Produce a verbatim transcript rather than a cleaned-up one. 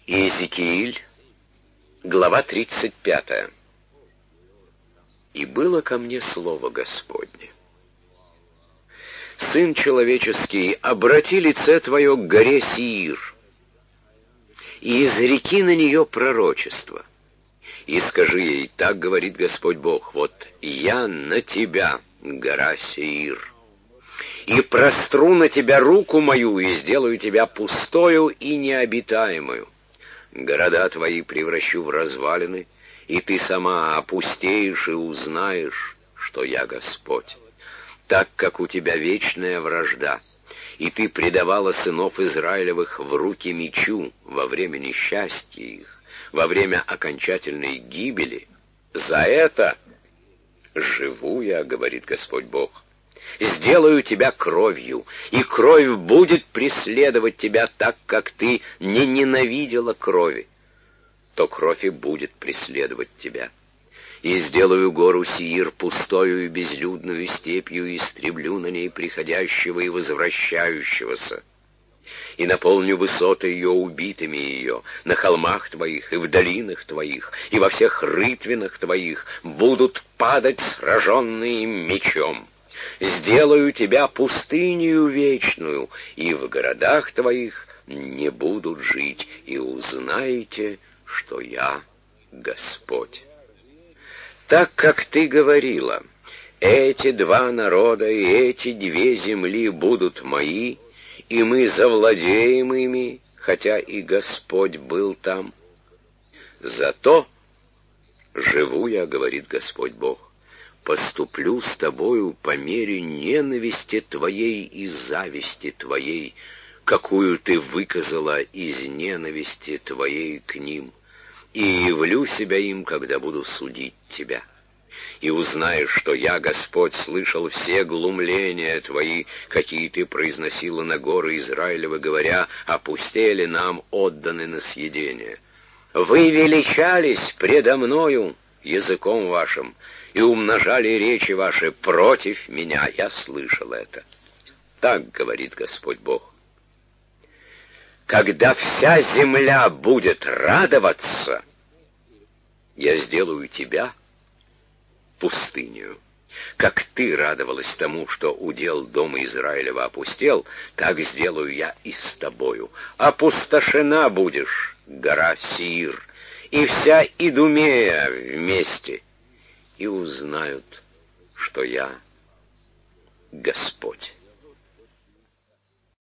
Иезекииль, глава тридцать пятая. «И было ко мне слово Господне: Сын человеческий, обрати лице твое к горе Сиир, и изреки на нее пророчество, и скажи ей: так говорит Господь Бог, вот я на тебя, гора Сиир, и простру на тебя руку мою, и сделаю тебя пустою и необитаемую. Города твои превращу в развалины, и ты сама опустеешь и узнаешь, что я Господь. Так как у тебя вечная вражда, и ты предавала сынов Израилевых в руки мечу во время несчастья их, во время окончательной гибели, за это живу я, говорит Господь Бог, сделаю тебя кровью, и кровь будет преследовать тебя так, как ты не ненавидела крови, то кровь и будет преследовать тебя. И сделаю гору Сиир пустою и безлюдную степью, и истреблю на ней приходящего и возвращающегося, и наполню высоты ее убитыми ее, на холмах твоих, и в долинах твоих, и во всех рытвинах твоих будут падать сраженные мечом. Сделаю тебя пустынею вечную, и в городах твоих не будут жить, и узнаете, что я Господь. Так как ты говорила: эти два народа и эти две земли будут мои, и мы завладеем ими, хотя и Господь был там. Зато живу я, говорит Господь Бог, поступлю с тобою по мере ненависти твоей и зависти твоей, какую ты выказала из ненависти твоей к ним, и явлю себя им, когда буду судить тебя. И узнаешь, что я, Господь, слышал все глумления твои, какие ты произносила на горы Израилевы, говоря: опустели нам, отданы на съедение. Вы величались предо мною языком вашим и умножали речи ваши против меня. Я слышал это. Так говорит Господь Бог. Когда вся земля будет радоваться, я сделаю тебя пустынью. Как ты радовалась тому, что удел дома Израилева опустел, так сделаю я и с тобою. Опустошена будешь, гора Сиир, и вся Идумея вместе, и узнают, что я Господь.